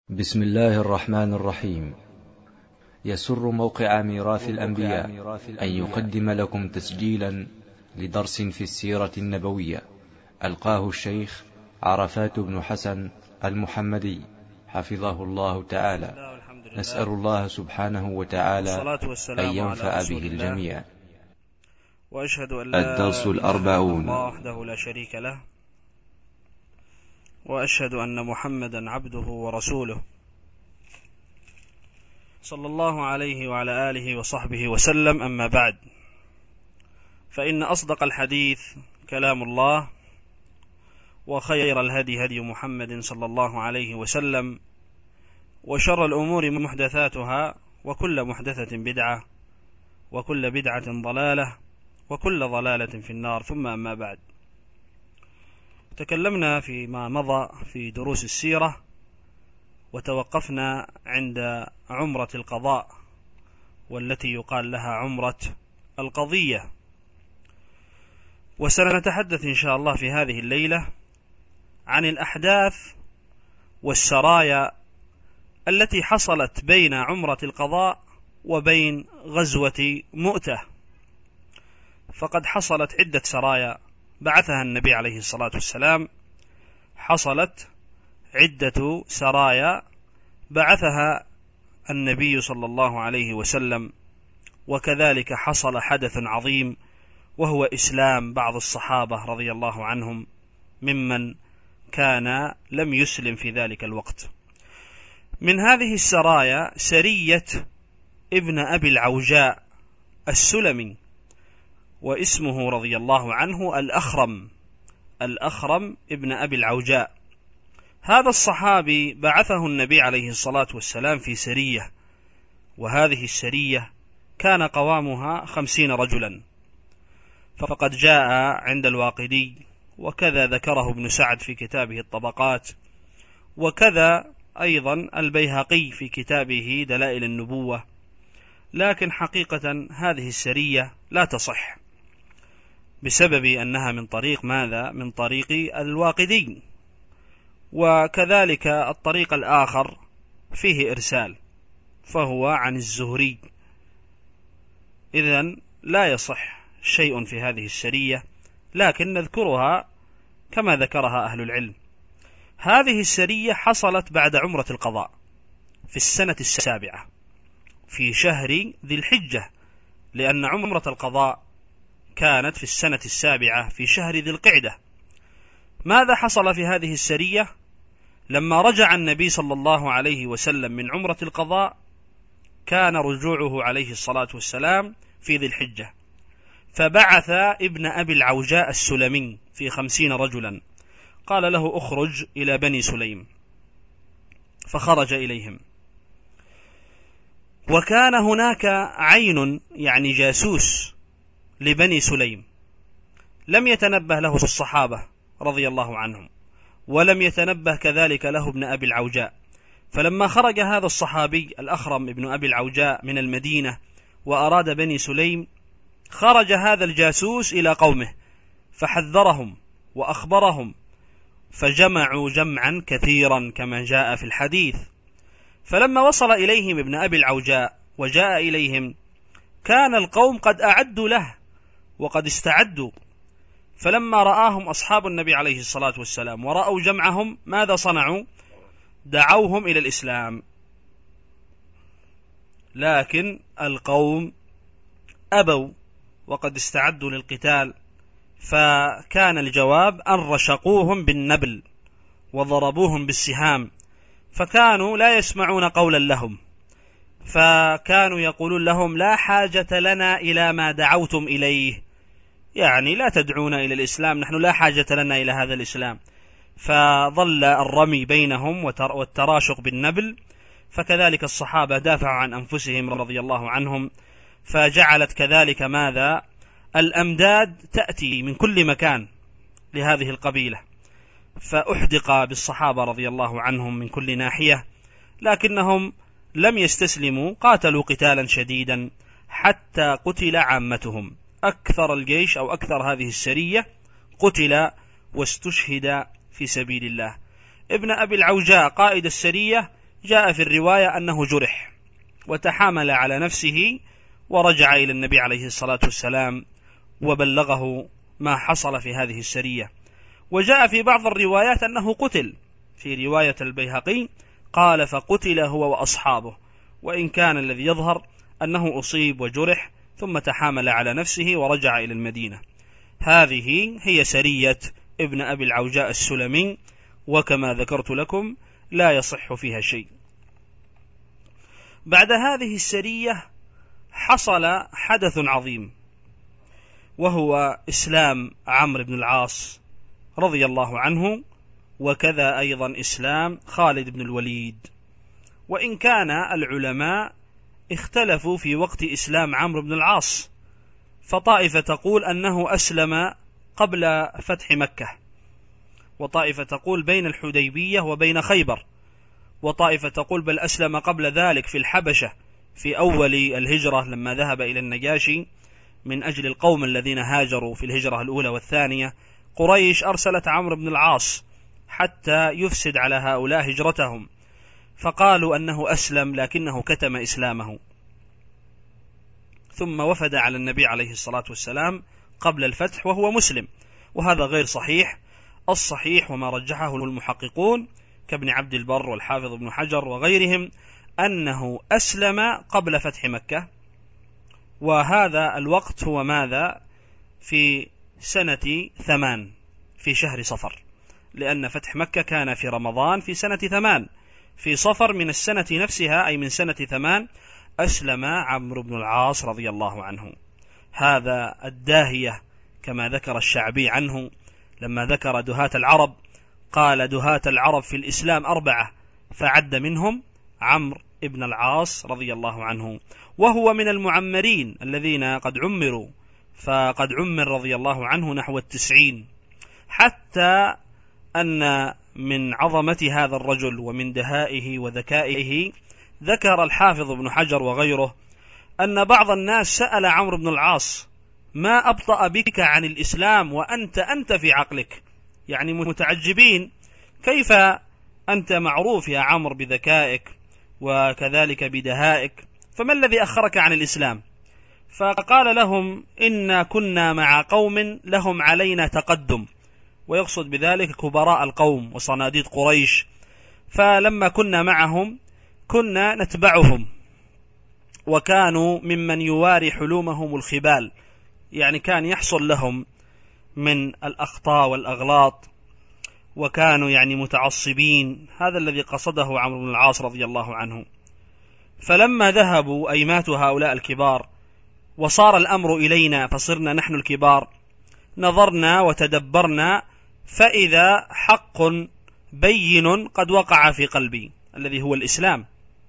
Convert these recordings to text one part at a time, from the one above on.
بسم الله الرحمن الرحيم. يسر موقع ميراث الأنبياء أن يقدم لكم تسجيلا لدرس في السيرة النبوية ألقاه الشيخ عرفات بن حسن المحمدي حفظه الله تعالى. نسأل الله سبحانه وتعالى أن ينفع به الجميع. وأشهد أن لا الدرس إله إلا الأربعون. الله وحده لا شريك له، وأشهد أن محمدا عبده ورسوله صلى الله عليه وعلى آله وصحبه وسلم. أما بعد، فإن أصدق الحديث كلام الله، وخير الهدي هدي محمد صلى الله عليه وسلم، وشر الأمور محدثاتها، وكل محدثة بدعة، وكل بدعة ضلالة، وكل ضلالة في النار. ثم أما بعد، تكلمنا فيما مضى في دروس السيرة وتوقفنا عند عمرة القضاء، والتي يقال لها عمرة القضية، وسنتحدث إن شاء الله في هذه الليلة عن الأحداث والسرايا التي حصلت بين عمرة القضاء وبين غزوة مؤتة. فقد حصلت عدة سرايا بعثها النبي عليه الصلاة والسلام، حصلت عدة سرايا بعثها النبي صلى الله عليه وسلم، وكذلك حصل حدث عظيم وهو إسلام بعض الصحابة رضي الله عنهم ممن كان لم يسلم في ذلك الوقت. من هذه السرايا سرية ابن أبي العوجاء السلمي، واسمه رضي الله عنه الأخرم ابن أبي العوجاء. هذا الصحابي بعثه النبي عليه الصلاة والسلام في سرية، وهذه السرية كان قوامها 50 رجلا، فقد جاء عند الواقدي، وكذا ذكره ابن سعد في كتابه الطبقات، وكذا أيضا البيهقي في كتابه دلائل النبوة. لكن حقيقة هذه السرية لا تصح، بسبب أنها من طريق ماذا؟ من طريق الواقدي، وكذلك الطريق الآخر فيه إرسال، فهو عن الزهري. إذن لا يصح شيء في هذه السرية، لكن نذكرها كما ذكرها أهل العلم. هذه السرية حصلت بعد عمرة القضاء في السنة 7 في شهر ذي الحجة، لأن عمرة القضاء كانت في السنة 7 في شهر ذي القعدة. ماذا حصل في هذه السرية؟ لما رجع النبي صلى الله عليه وسلم من عمرة القضاء، كان رجوعه عليه الصلاة والسلام في ذي الحجة، فبعث ابن أبي العوجاء السلمي في 50 رجلا، قال له اخرج إلى بني سليم، فخرج إليهم. وكان هناك عين، يعني جاسوس لبني سليم، لم يتنبه له الصحابة رضي الله عنهم، ولم يتنبه كذلك له ابن أبي العوجاء. فلما خرج هذا الصحابي الأخرم ابن أبي العوجاء من المدينة وأراد بني سليم، خرج هذا الجاسوس إلى قومه فحذرهم وأخبرهم، فجمعوا جمعا كثيرا كما جاء في الحديث. فلما وصل إليهم ابن أبي العوجاء وجاء إليهم، كان القوم قد أعدوا له وقد استعدوا. فلما رآهم أصحاب النبي عليه الصلاة والسلام ورأوا جمعهم، ماذا صنعوا؟ دعوهم إلى الإسلام، لكن القوم أبوا وقد استعدوا للقتال. فكان الجواب أن رشقوهم بالنبل وضربوهم بالسهام، فكانوا لا يسمعون قولا لهم، فكانوا يقولون لهم لا حاجة لنا إلى ما دعوتم إليه، يعني لا تدعونا إلى الإسلام، نحن لا حاجة لنا إلى هذا الإسلام. فظل الرمي بينهم والتراشق بالنبل. فكذلك الصحابة دافعوا عن أنفسهم رضي الله عنهم، فجعلت كذلك ماذا؟ الأمداد تأتي من كل مكان لهذه القبيلة، فأحدق بالصحابة رضي الله عنهم من كل ناحية، لكنهم لم يستسلموا، قاتلوا قتالا شديدا حتى قتل عامتهم. أكثر الجيش أو أكثر هذه السرية قتل واستشهد في سبيل الله. ابن أبي العوجاء قائد السرية جاء في الرواية أنه جرح وتحامل على نفسه ورجع إلى النبي عليه الصلاة والسلام وبلغه ما حصل في هذه السرية. وجاء في بعض الروايات أنه قتل، في رواية البيهقي قال فقتل هو وأصحابه، وإن كان الذي يظهر أنه أصيب وجرح ثم تحامل على نفسه ورجع إلى المدينة. هذه هي سرية ابن أبي العوجاء السلمي، وكما ذكرت لكم لا يصح فيها شيء. بعد هذه السرية حصل حدث عظيم، وهو إسلام عمرو بن العاص رضي الله عنه، وكذا أيضا إسلام خالد بن الوليد. وإن كان العلماء اختلفوا في وقت إسلام عمرو بن العاص، فطائفة تقول أنه أسلم قبل فتح مكة، وطائفة تقول بين الحديبية وبين خيبر، وطائفة تقول بل أسلم قبل ذلك في الحبشة في أول الهجرة لما ذهب إلى النجاشي من أجل القوم الذين هاجروا في الهجرة الأولى والثانية. قريش أرسلت عمرو بن العاص حتى يفسد على هؤلاء هجرتهم، فقالوا أنه أسلم لكنه كتم إسلامه، ثم وفد على النبي عليه الصلاة والسلام قبل الفتح وهو مسلم، وهذا غير صحيح. الصحيح وما رجحه المحققون كابن عبد البر والحافظ ابن حجر وغيرهم أنه أسلم قبل فتح مكة، وهذا الوقت هو ماذا؟ في سنة 8 في شهر صفر، لأن فتح مكة كان في رمضان في سنة 8، في صفر من السنة نفسها أي من سنة 8 أسلم عمرو بن العاص رضي الله عنه. هذا الداهية كما ذكر الشعبي عنه لما ذكر دهاة العرب، قال دهاة العرب في الإسلام 4 فعد منهم عمرو بن العاص رضي الله عنه، وهو من المعمرين الذين قد عمروا، فقد عمر رضي الله عنه نحو 90، حتى أن من عظمة هذا الرجل ومن دهائه وذكائه ذكر الحافظ ابن حجر وغيره أن بعض الناس سأل عمرو بن العاص ما أبطأ بك عن الإسلام وأنت في عقلك، يعني متعجبين كيف أنت معروف يا عمرو بذكائك وكذلك بدهائك، فما الذي أخرك عن الإسلام؟ فقال لهم إنا كنا مع قوم لهم علينا تقدم، ويقصد بذلك كبراء القوم وصناديد قريش، فلما كنا معهم كنا نتبعهم، وكانوا ممن يواري حلومهم الخبال، يعني كان يحصل لهم من الأخطاء والأغلاط، وكانوا يعني متعصبين. هذا الذي قصده عمرو بن العاص رضي الله عنه. فلما ذهبوا أي ماتوا هؤلاء الكبار وصار الأمر إلينا فصرنا نحن الكبار، نظرنا وتدبرنا فإذا حق بين قد وقع في قلبي الذي هو الإسلام.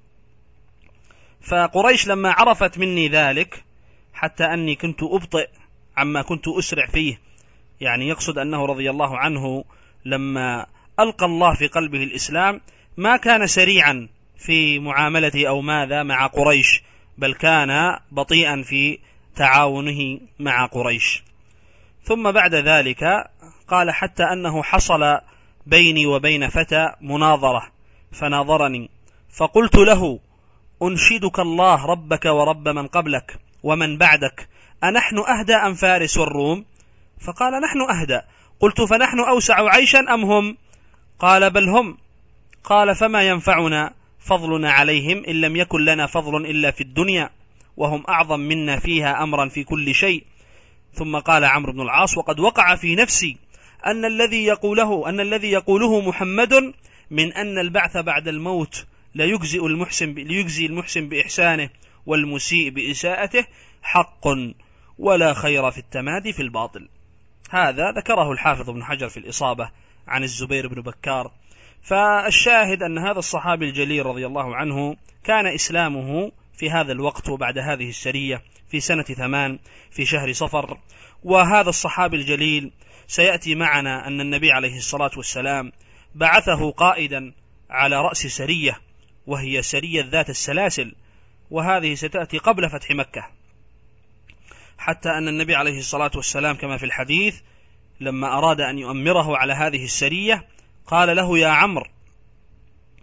فقريش لما عرفت مني ذلك، حتى أني كنت أبطئ عما كنت أسرع فيه، يعني يقصد أنه رضي الله عنه لما ألقى الله في قلبه الإسلام ما كان سريعا في معاملته أو ماذا مع قريش، بل كان بطيئا في تعاونه مع قريش. ثم بعد ذلك قال حتى أنه حصل بيني وبين فتى مناظرة، فناظرني فقلت له أنشدك الله ربك ورب من قبلك ومن بعدك، أنحن أهدى أم فارس والروم؟ فقال نحن أهدى. قلت فنحن أوسع عيشا أم هم؟ قال بل هم. قال فما ينفعنا فضلنا عليهم إن لم يكن لنا فضل إلا في الدنيا، وهم أعظم منا فيها أمرا في كل شيء. ثم قال عمرو بن العاص وقد وقع في نفسي أن الذي يقوله محمد من أن البعث بعد الموت ليجزي المحسن بإحسانه والمسيء بإساءته حق، ولا خير في التمادي في الباطل. هذا ذكره الحافظ ابن حجر في الإصابة عن الزبير بن بكار. فالشاهد أن هذا الصحابي الجليل رضي الله عنه كان إسلامه في هذا الوقت وبعد هذه السرية في سنة 8 في شهر صفر. وهذا الصحابي الجليل سيأتي معنا أن النبي عليه الصلاة والسلام بعثه قائدا على رأس سرية، وهي سرية ذات السلاسل، وهذه ستأتي قبل فتح مكة، حتى أن النبي عليه الصلاة والسلام كما في الحديث لما أراد أن يؤمره على هذه السرية قال له يا عمرو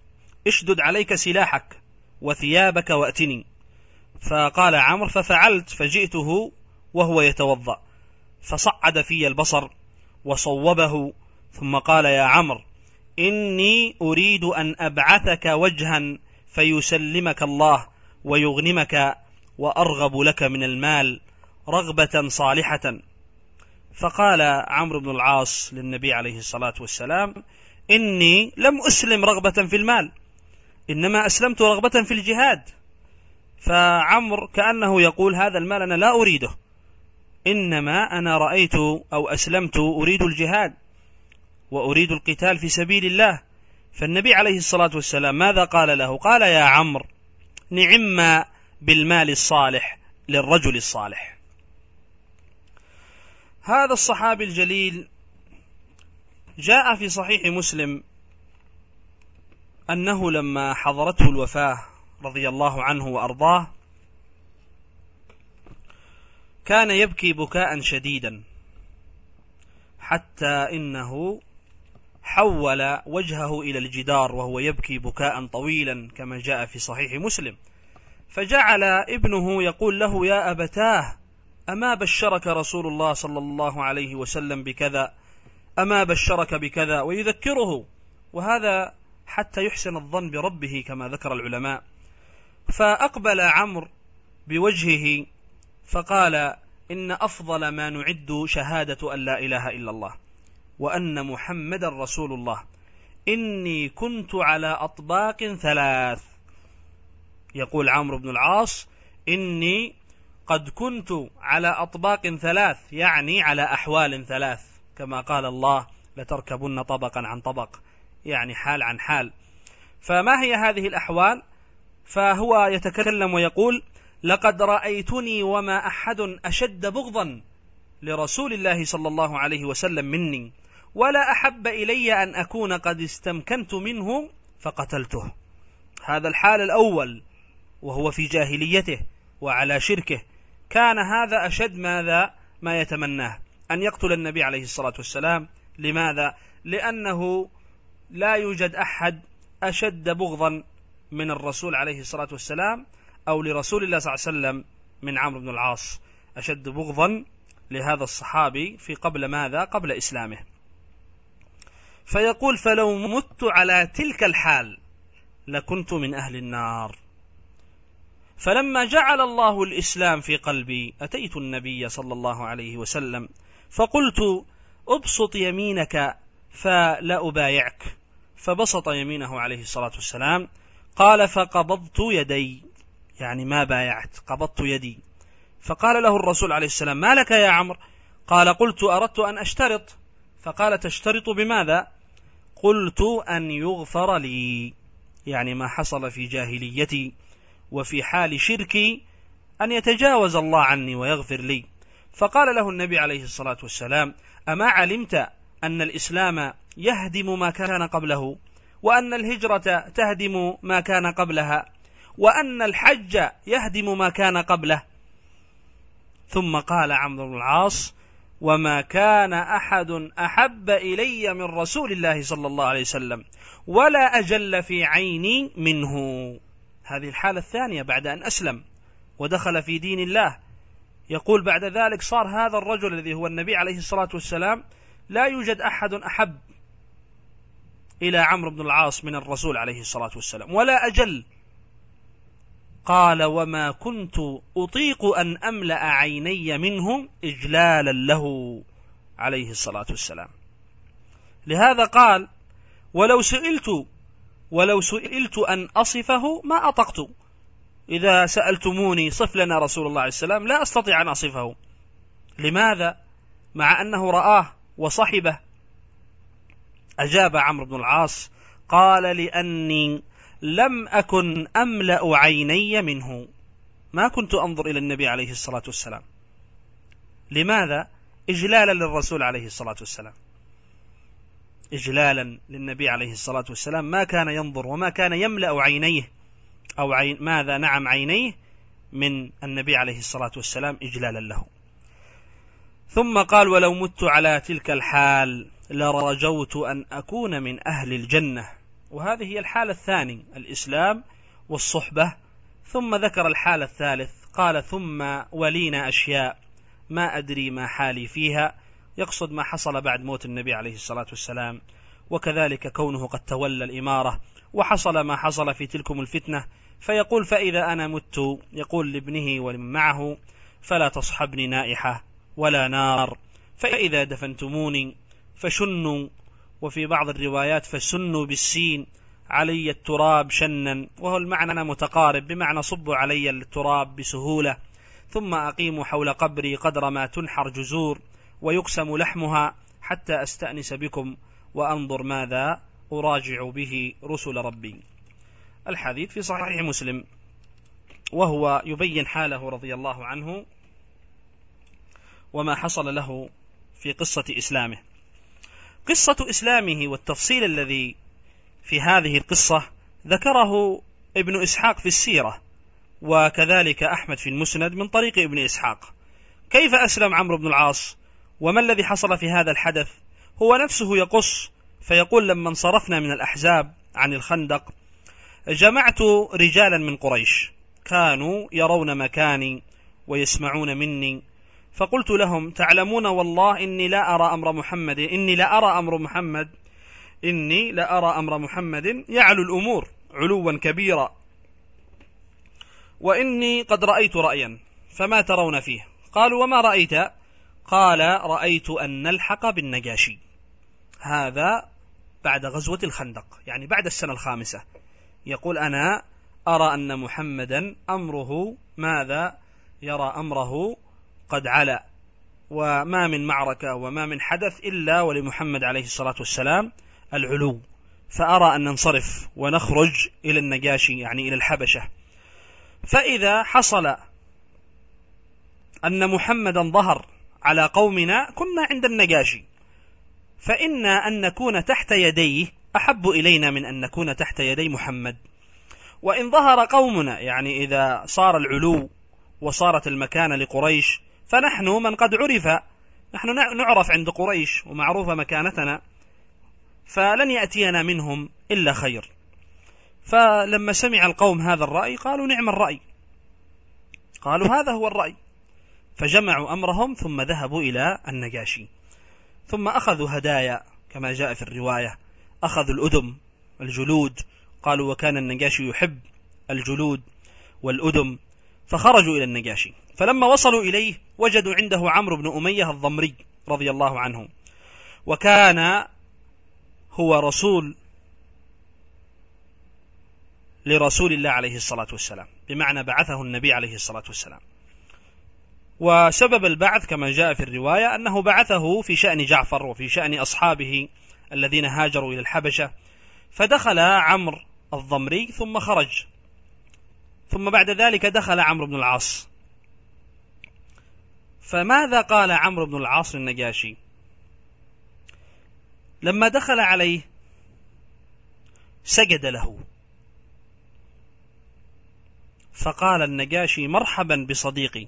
اشدد عليك سلاحك وثيابك وأتني. فقال عمرو ففعلت، فجئته وهو يتوضأ فصعد في البصر وصوبه، ثم قال يا عمرو إني أريد أن أبعثك وجها فيسلمك الله ويغنمك وأرغب لك من المال رغبة صالحة. فقال عمرو بن العاص للنبي عليه الصلاة والسلام إني لم أسلم رغبة في المال، إنما أسلمت رغبة في الجهاد. فعمرو كأنه يقول هذا المال أنا لا أريده، إنما أنا رأيت أو أسلمت أريد الجهاد وأريد القتال في سبيل الله. فالنبي عليه الصلاة والسلام ماذا قال له؟ قال يا عمرو نعم بالمال الصالح للرجل الصالح. هذا الصحابي الجليل جاء في صحيح مسلم أنه لما حضرته الوفاة رضي الله عنه وأرضاه كان يبكي بكاء شديدا، حتى إنه حول وجهه إلى الجدار وهو يبكي بكاء طويلا كما جاء في صحيح مسلم. فجعل ابنه يقول له يا أبتاه أما بشرك رسول الله صلى الله عليه وسلم بكذا، أما بشرك بكذا، ويذكره، وهذا حتى يحسن الظن بربه كما ذكر العلماء. فأقبل عمرو بوجهه فقال إن أفضل ما نعد شهادة أن لا إله إلا الله وأن محمد رسول الله، إني كنت على أطباق ثلاث. يقول عمرو بن العاص إني قد كنت على أطباق ثلاث، يعني على أحوال ثلاث، كما قال الله لتركبن طبقا عن طبق، يعني حال عن حال. فما هي هذه الأحوال؟ فهو يتكلم ويقول لقد رأيتني وما أحد أشد بغضا لرسول الله صلى الله عليه وسلم مني، ولا أحب إلي أن أكون قد استمكنت منه فقتلته. هذا الحال الأول وهو في جاهليته وعلى شركه، كان هذا أشد ما يتمناه أن يقتل النبي عليه الصلاة والسلام. لماذا؟ لأنه لا يوجد أحد أشد بغضا من الرسول عليه الصلاة والسلام أو لرسول الله صلى الله عليه وسلم من عمرو بن العاص، أشد بغضا لهذا الصحابي في قبل ماذا؟ قبل إسلامه. فيقول فلو مت على تلك الحال لكنت من أهل النار. فلما جعل الله الإسلام في قلبي أتيت النبي صلى الله عليه وسلم فقلت أبسط يمينك فلا أبايعك، فبسط يمينه عليه الصلاة والسلام. قال فقبضت يدي، يعني ما بايعت، قبضت يدي. فقال له الرسول عليه السلام ما لك يا عمرو؟ قال قلت أردت أن أشترط. فقال تشترط بماذا؟ قلت أن يغفر لي، يعني ما حصل في جاهليتي وفي حال شركي أن يتجاوز الله عني ويغفر لي. فقال له النبي عليه الصلاة والسلام أما علمت أن الإسلام يهدم ما كان قبله، وأن الهجرة تهدم ما كان قبلها، وأن الحج يهدم ما كان قبله؟ ثم قال عمرو بن العاص وما كان أحد أحب إلي من رسول الله صلى الله عليه وسلم ولا أجل في عيني منه. هذه الحالة الثانية بعد أن أسلم ودخل في دين الله. يقول بعد ذلك صار هذا الرجل الذي هو النبي عليه الصلاة والسلام لا يوجد أحد أحب إلى عمرو بن العاص من الرسول عليه الصلاة والسلام ولا أجل. قال وما كنت أطيق أن أملأ عيني منهم إجلالا له عليه الصلاة والسلام. لهذا قال ولو سئلت أن أصفه ما أطقت. إذا سألتموني صف لنا رسول الله عليه السلام لا أستطيع أن أصفه. لماذا؟ مع أنه رآه وصحبه. أجاب عمرو بن العاص قال لأني لم أكن أملأ عيني منه، ما كنت أنظر إلى النبي عليه الصلاة والسلام. لماذا؟ إجلالا للرسول عليه الصلاة والسلام، إجلالا للنبي عليه الصلاة والسلام، ما كان ينظر وما كان يملأ عينيه أو عينيه من النبي عليه الصلاة والسلام إجلالا له. ثم قال ولو مت على تلك الحال لرجوت أن أكون من أهل الجنة وهذه هي الحالة الثانية، الإسلام والصحبة. ثم ذكر الحالة الثالث، قال ثم ولينا أشياء ما أدري ما حالي فيها، يقصد ما حصل بعد موت النبي عليه الصلاة والسلام، وكذلك كونه قد تولى الإمارة، وحصل ما حصل في تلكم الفتنة، فيقول فإذا أنا مت، يقول لابنه ولمن معه فلا تصحبني نائحة ولا نار، فإذا دفنتموني فشنوا، وفي بعض الروايات فسنوا بالسين علي التراب شنا، وهو المعنى متقارب بمعنى صبوا علي التراب بسهولة، ثم أقيموا حول قبري قدر ما تنحر جزور ويقسم لحمها حتى أستأنس بكم وأنظر ماذا أراجع به رسل ربي. الحديث في صحيح مسلم، وهو يبين حاله رضي الله عنه وما حصل له في قصة إسلامه. قصة إسلامه والتفصيل الذي في هذه القصة ذكره ابن إسحاق في السيرة، وكذلك أحمد في المسند من طريق ابن إسحاق. كيف أسلم عمرو بن العاص وما الذي حصل في هذا الحدث؟ هو نفسه يقص فيقول لما انصرفنا من الأحزاب عن الخندق جمعت رجالا من قريش كانوا يرون مكاني ويسمعون مني، فقلت لهم تعلمون والله إني لا أرى أمر محمد يعلو الأمور علوا كبيرا، وإني قد رأيت رأيا فما ترون فيه؟ قالوا وما رأيت؟ قال رأيت أن نلحق بالنجاشي. هذا بعد غزوة الخندق، يعني بعد السنة الخامسة، يقول أنا أرى أن محمدا أمره ماذا؟ يرى أمره قد علا، وما من معركة وما من حدث إلا ولمحمد عليه الصلاة والسلام العلو، فأرى أن ننصرف ونخرج إلى النجاشي يعني إلى الحبشة. فإذا حصل أن محمدا ظهر على قومنا كنا عند النجاشي، فإنا أن نكون تحت يديه أحب إلينا من أن نكون تحت يدي محمد. وإن ظهر قومنا، يعني إذا صار العلو وصارت المكانة لقريش، فنحن من قد عرف، نحن نعرف عند قريش ومعروفة مكانتنا، فلن يأتينا منهم إلا خير. فلما سمع القوم هذا الرأي قالوا نعم الرأي، قالوا هذا هو الرأي، فجمعوا أمرهم ثم ذهبوا إلى النجاشي، ثم أخذوا هدايا كما جاء في الرواية، أخذوا الأدم الجلود، قالوا وكان النجاشي يحب الجلود والأدم، فخرجوا إلى النجاشي. فلما وصلوا إليه وجدوا عنده عمرو بن أمية الضمري رضي الله عنه، وكان هو رسول لرسول الله عليه الصلاة والسلام، بمعنى بعثه النبي عليه الصلاة والسلام. وسبب البعث كما جاء في الرواية أنه بعثه في شأن جعفر وفي شأن أصحابه الذين هاجروا إلى الحبشة، فدخل عمرو الضمري ثم خرج، ثم بعد ذلك دخل عمرو بن العاص. فماذا قال عمرو بن العاص للنجاشي لما دخل عليه؟ سجد له، فقال النجاشي مرحبا بصديقي،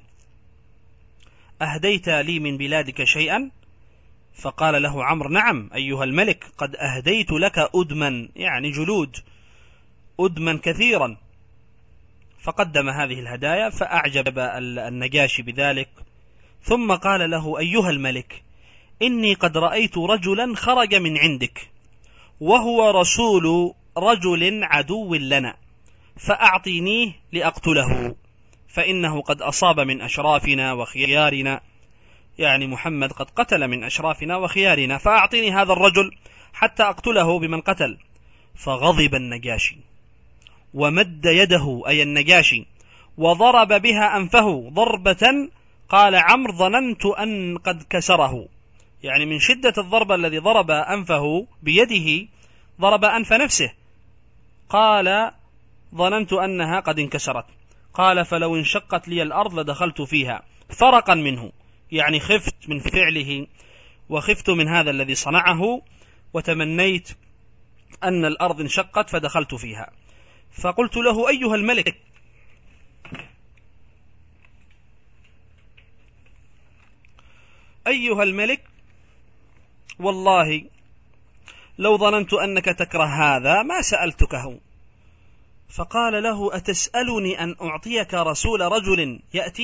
أهديت لي من بلادك شيئا؟ فقال له عمرو نعم أيها الملك، قد أهديت لك أدما، يعني جلود، أدما كثيرا. فقدم هذه الهدايا فأعجب النجاشي بذلك، ثم قال له أيها الملك إني قد رأيت رجلا خرج من عندك وهو رسول رجل عدو لنا، فأعطينيه لأقتله، فإنه قد أصاب من أشرافنا وخيارنا، يعني محمد قد قتل من أشرافنا وخيارنا، فأعطيني هذا الرجل حتى أقتله بمن قتل. فغضب النجاشي ومد يده أي النجاشي وضرب بها أنفه ضربة، قال عمرو ظننت أن قد كسره، يعني من شدة الضربة الذي ضرب أنفه بيده ضرب أنف نفسه، قال ظننت أنها قد انكسرت. قال فلو انشقت لي الأرض لدخلت فيها فرقا منه، يعني خفت من فعله وخفت من هذا الذي صنعه وتمنيت أن الأرض انشقت فدخلت فيها. فقلت له أيها الملك والله لو ظننت أنك تكره هذا ما سألتكه. فقال له: أتسألني أن أعطيك رسول رجل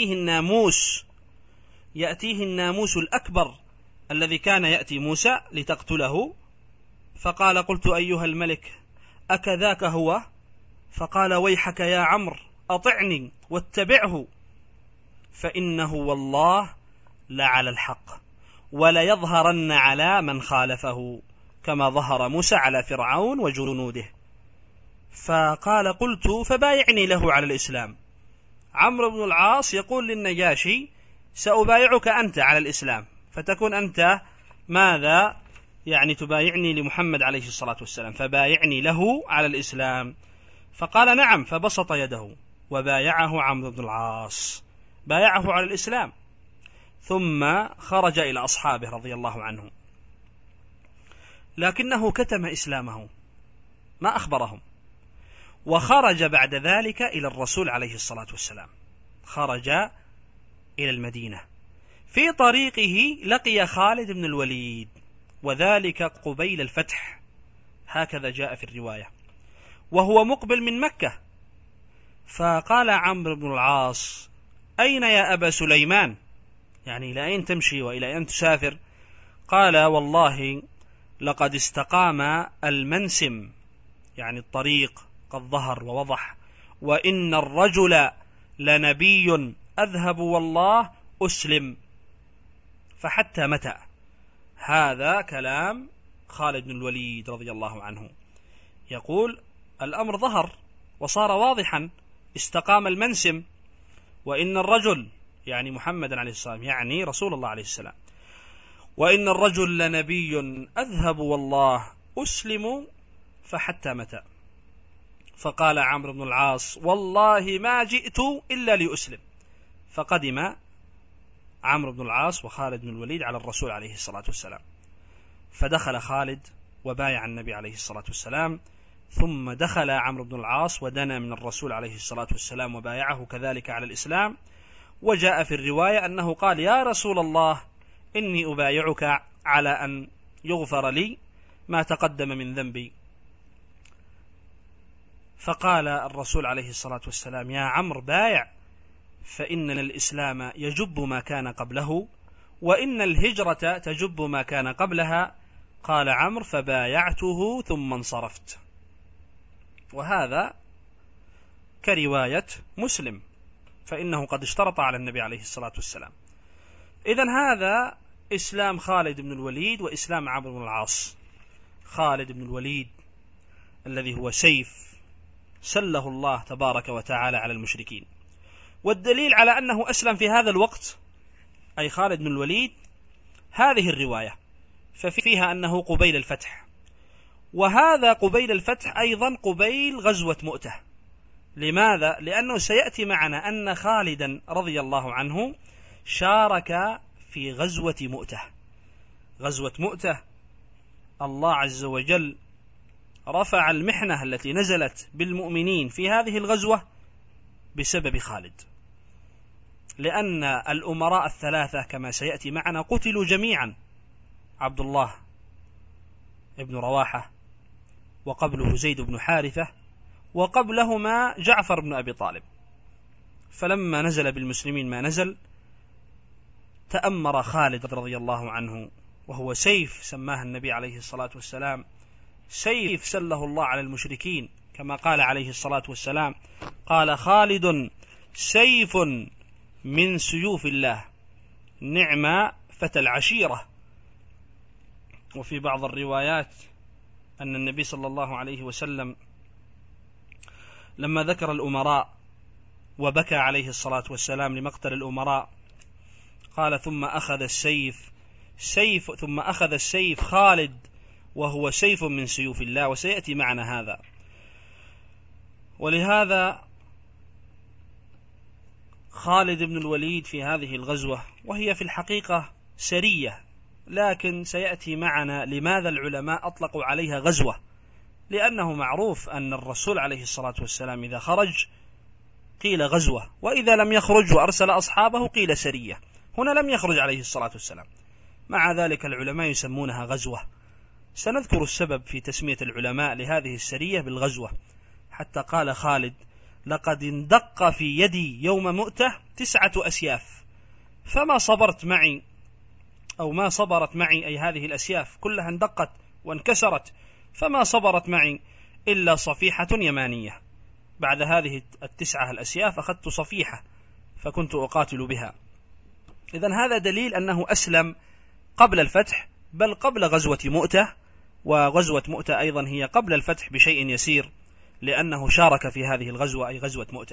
يأتيه الناموس الأكبر الذي كان يأتي موسى لتقتله؟ فقال: قلت: أيها الملك أكذاك هو؟ فقال: ويحك يا عمرو، أطعني واتبعه، فإنه والله لعلى الحق، وليظهرن على من خالفه كما ظهر موسى على فرعون وجنوده. فقال: قلت: فبايعني له على الإسلام. عمرو بن العاص يقول للنجاشي: سأبايعك أنت على الإسلام، فتكون أنت ماذا؟ يعني تبايعني لمحمد عليه الصلاة والسلام، فبايعني له على الإسلام. فقال: نعم. فبسط يده وبايعه عمرو بن العاص، بايعه على الإسلام، ثم خرج إلى أصحابه رضي الله عنهم، لكنه كتم إسلامه ما أخبرهم، وخرج بعد ذلك إلى الرسول عليه الصلاة والسلام، خرج إلى المدينة. في طريقه لقي خالد بن الوليد، وذلك قبيل الفتح، هكذا جاء في الرواية، وهو مقبل من مكة. فقال عمرو بن العاص: أين يا أبا سليمان؟ يعني إلى أين تمشي وإلى أين تسافر؟ قال: والله لقد استقام المنسم، يعني الطريق قد ظهر ووضح، وإن الرجل لنبي أذهب والله أسلم، فحتى متى؟ هذا كلام خالد بن الوليد رضي الله عنه، يقول: الأمر ظهر وصار واضحا، استقام المنسم، وإن الرجل، يعني محمد عليه السلام، يعني رسول الله عليه السلام، وإن الرجل لنبي أذهب والله أسلم، فحتى متى؟ فقال عمرو بن العاص: والله ما جئت إلا لأسلم. فقدم عمرو بن العاص وخالد بن الوليد على الرسول عليه الصلاة والسلام، فدخل خالد وبايع النبي عليه الصلاة والسلام، ثم دخل عمرو بن العاص ودنا من الرسول عليه الصلاة والسلام وبايعه كذلك على الإسلام. وجاء في الرواية أنه قال: يا رسول الله، إني أبايعك على أن يغفر لي ما تقدم من ذنبي. فقال الرسول عليه الصلاة والسلام: يا عمرو بايع، فإن الإسلام يجب ما كان قبله، وإن الهجرة تجب ما كان قبلها. قال عمرو: فبايعته ثم انصرفت. وهذا كرواية مسلم، فإنه قد اشترط على النبي عليه الصلاة والسلام. إذن هذا إسلام خالد بن الوليد وإسلام عمرو بن العاص. خالد بن الوليد الذي هو سيف سله الله تبارك وتعالى على المشركين، والدليل على أنه أسلم في هذا الوقت، أي خالد بن الوليد، هذه الرواية، ففيها أنه قبيل الفتح، وهذا قبيل الفتح أيضا قبيل غزوة مؤتة. لماذا؟ لأنه سيأتي معنا أن خالدا رضي الله عنه شارك في غزوة مؤتة. غزوة مؤتة الله عز وجل رفع المحنة التي نزلت بالمؤمنين في هذه الغزوة بسبب خالد، لأن الأمراء الثلاثة كما سيأتي معنا قتلوا جميعا: عبد الله ابن رواحة، وقبله زيد بن حارثة، وقبلهما جعفر بن أبي طالب. فلما نزل بالمسلمين ما نزل، تأمر خالد رضي الله عنه، وهو سيف سماه النبي عليه الصلاة والسلام، سيف سله الله على المشركين، كما قال عليه الصلاة والسلام: قال خالد: سيف من سيوف الله، نعم فتى العشيرة. وفي بعض الروايات أن النبي صلى الله عليه وسلم لما ذكر الأمراء وبكى عليه الصلاة والسلام لمقتل الأمراء، قال: ثم أخذ السيف خالد وهو سيف من سيوف الله، وسيأتي معنا هذا. ولهذا خالد بن الوليد في هذه الغزوة، وهي في الحقيقة سرية، لكن سيأتي معنا لماذا العلماء أطلقوا عليها غزوة، لأنه معروف أن الرسول عليه الصلاة والسلام إذا خرج قيل غزوة، وإذا لم يخرج وأرسل أصحابه قيل سرية. هنا لم يخرج عليه الصلاة والسلام، مع ذلك العلماء يسمونها غزوة، سنذكر السبب في تسمية العلماء لهذه السرية بالغزوة، حتى قال خالد: لقد اندق في يدي يوم مؤتة 9 أسياف، فما صبرت معي أو ما صبرت معي أي هذه الأسياف كلها اندقت وانكسرت، فما صبرت معي إلا صفيحة يمانية. بعد هذه 9 الأسياف أخذت صفيحة فكنت أقاتل بها. إذن هذا دليل أنه أسلم قبل الفتح، بل قبل غزوة مؤتة، وغزوة مؤتة أيضا هي قبل الفتح بشيء يسير، لأنه شارك في هذه الغزوة أي غزوة مؤتة.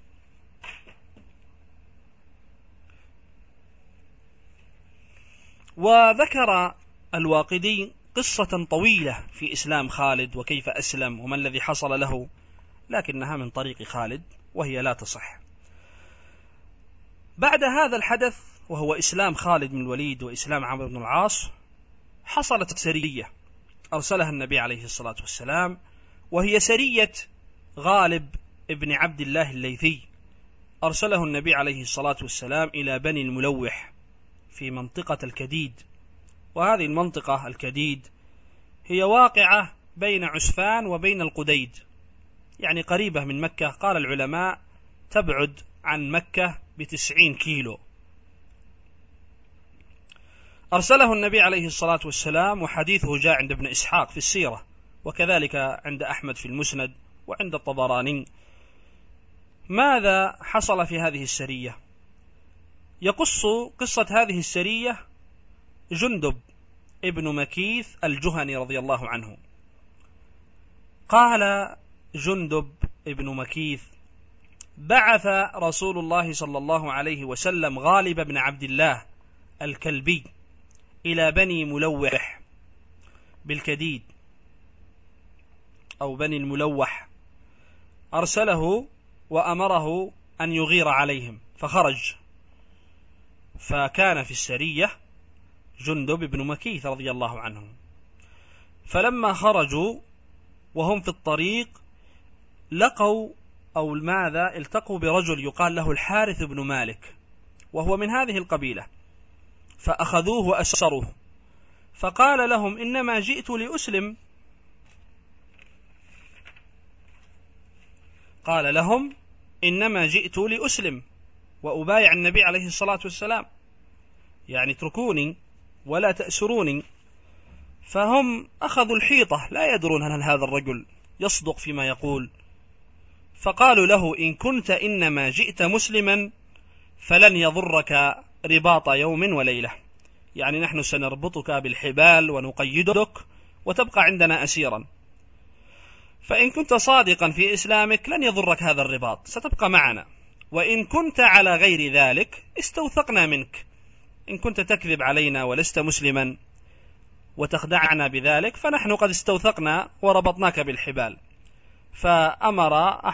وذكر الواقدي قصة طويلة في إسلام خالد وكيف أسلم وما الذي حصل له، لكنها من طريق خالد وهي لا تصح. بعد هذا الحدث وهو إسلام خالد بن الوليد وإسلام عمرو بن العاص، حصلت سرية أرسلها النبي عليه الصلاة والسلام، وهي سرية غالب ابن عبد الله الليثي. أرسله النبي عليه الصلاة والسلام إلى بني الملوح في منطقة الكديد، وهذه المنطقة الكديد هي واقعة بين عسفان وبين القديد، يعني قريبة من مكة. قال العلماء تبعد عن مكة ب90 كيلو. أرسله النبي عليه الصلاة والسلام، وحديثه جاء عند ابن إسحاق في السيرة، وكذلك عند أحمد في المسند وعند الطبراني. ماذا حصل في هذه السرية؟ يقص قصة هذه السرية جندب ابن مكيث الجهني رضي الله عنه. قال جندب ابن مكيث: بعث رسول الله صلى الله عليه وسلم غالب بن عبد الله الكلبي إلى بني ملوح بالكديد أو بني الملوح، أرسله وأمره أن يغير عليهم، فخرج، فكان في السرية جندب بن مكيث رضي الله عنه. فلما خرجوا وهم في الطريق لقوا أو ماذا التقوا برجل يقال له الحارث بن مالك، وهو من هذه القبيلة، فأخذوه وأسروه، فقال لهم: إنما جئت لأسلم. قال لهم: إنما جئت لأسلم وأبايع النبي عليه الصلاة والسلام، يعني اتركوني ولا تأسروني. فهم أخذوا الحيطة، لا يدرون هل هذا الرجل يصدق فيما يقول. فقالوا له: إن كنت إنما جئت مسلما فلن يضرك رباط يوم وليلة، يعني نحن سنربطك بالحبال ونقيدك وتبقى عندنا أسيرا، فإن كنت صادقا في إسلامك لن يضرك هذا الرباط، ستبقى معنا، وإن كنت على غير ذلك استوثقنا منك. إن كنت تكذب علينا ولست مسلما وتخدعنا بذلك فنحن قد استوثقنا وربطناك بالحبال. فأمر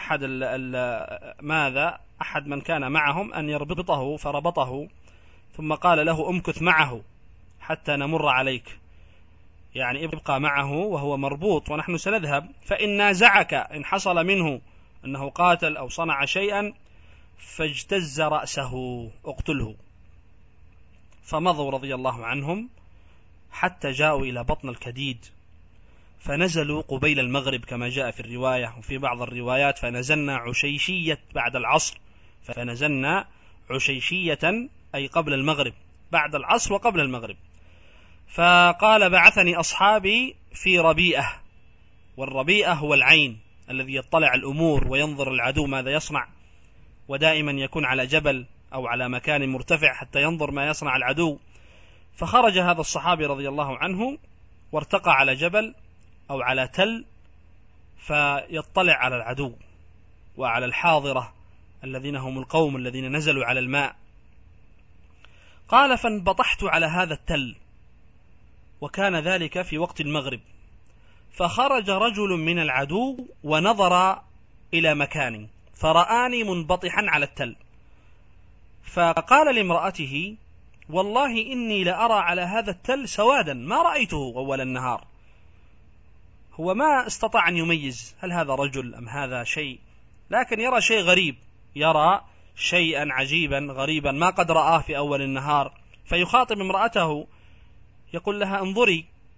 أحد من كان معهم أن يربطه، فربطه، ثم قال له: امكث معه حتى نمر عليك، يعني ابقى معه وهو مربوط ونحن سنذهب، فإن نازعك، إن حصل منه أنه قاتل أو صنع شيئا فاجتز رأسه اقتله. فمضوا رضي الله عنهم حتى جاءوا إلى بطن الكديد، فنزلوا قبيل المغرب كما جاء في الرواية، وفي بعض الروايات فنزلنا عشيشية بعد العصر، فنزلنا عشيشية أي قبل المغرب، بعد العصر وقبل المغرب. فقال: بعثني أصحابي في ربيئة، والربيئة هو العين الذي يطلع الأمور وينظر العدو ماذا يصنع، ودائما يكون على جبل أو على مكان مرتفع حتى ينظر ما يصنع العدو. فخرج هذا الصحابي رضي الله عنه وارتقى على جبل أو على تل فيطلع على العدو وعلى الحاضرة الذين هم القوم الذين نزلوا على الماء. قال: فانبطحت على هذا التل، وكان ذلك في وقت المغرب، فخرج رجل من العدو ونظر إلى مكاني فرآني منبطحا على التل، فقال لامرأته: والله إني لأرى على هذا التل سوادا ما رأيته أول النهار. هو ما استطاع أن يميز هل هذا رجل أم هذا شيء، لكن يرى شيء غريب، يرى شيئا عجيبا غريبا ما قد رآه في أول النهار. فيخاطب امرأته يقول لها: انظري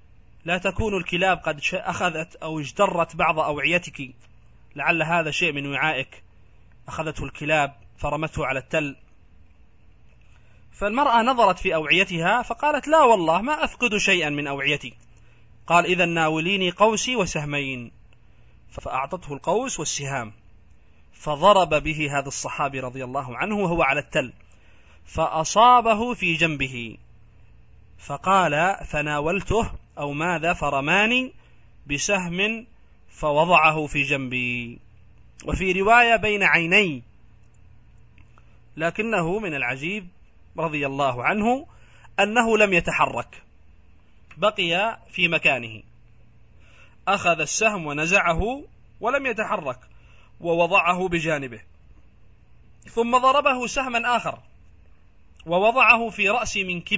لا تكون الكلاب قد أخذت أو اجترت بعض أوعيتك، لعل هذا شيء من وعائك أخذته الكلاب فرمته على التل. فالمرأة نظرت في أوعيتها فقالت لا والله ما أفقد شيئا من أوعيتي. قال إذا ناوليني قوسي وسهمين، فأعطته القوس والسهام، فضرب به هذا الصحابي رضي الله عنه وهو على التل فأصابه في جنبه، فقال فناولته أو ماذا فرماني بسهم فوضعه في جنبي، وفي رواية بين عيني. لكنه من العجيب رضي الله عنه أنه لم يتحرك، بقي في مكانه، أخذ السهم ونزعه ولم يتحرك ووضعه بجانبه، ثم ضربه سهما آخر ووضعه في رأس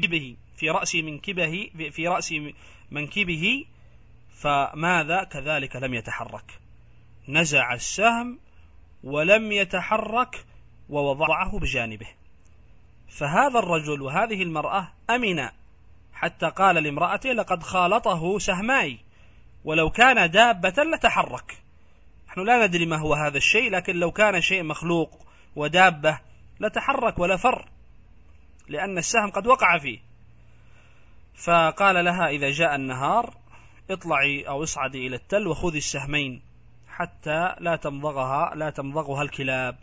منكبه فماذا كذلك لم يتحرك، نزع السهم ولم يتحرك ووضعه بجانبه. فهذا الرجل وهذه المرأة أمنا، حتى قال لامرأته لقد خالطه سهماي، ولو كان دابة لتحرك. نحن لا ندري ما هو هذا الشيء، لكن لو كان شيء مخلوق ودابة لتحرك ولا فر، لأن السهم قد وقع فيه. فقال لها إذا جاء النهار اطلعي أو اصعدي إلى التل وخذي السهمين حتى لا تمضغها الكلاب.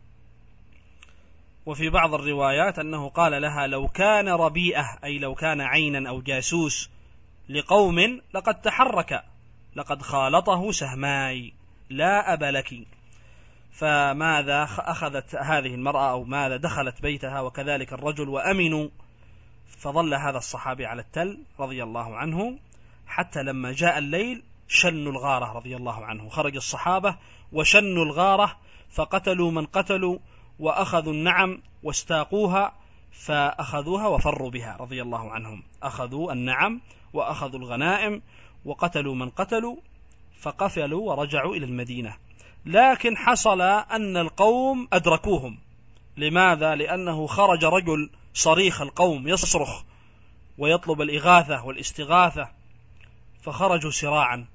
وفي بعض الروايات أنه قال لها لو كان ربيئة، أي لو كان عينا أو جاسوس لقوم لقد تحرك، لقد خالطه سهماي لا أب لك. فماذا أخذت هذه المرأة أو ماذا دخلت بيتها وكذلك الرجل وأمنوا، فظل هذا الصحابي على التل رضي الله عنه حتى لما جاء الليل شنوا الغارة رضي الله عنه. خرج الصحابة وشنوا الغارة فقتلوا من قتلوا وأخذوا النعم واستاقوها فأخذوها وفروا بها رضي الله عنهم. أخذوا النعم وأخذوا الغنائم وقتلوا من قتلوا فقفلوا ورجعوا إلى المدينة. لكن حصل أن القوم أدركوهم. لماذا؟ لأنه خرج رجل صريخ القوم يصرخ ويطلب الإغاثة والاستغاثة، فخرجوا سراعا.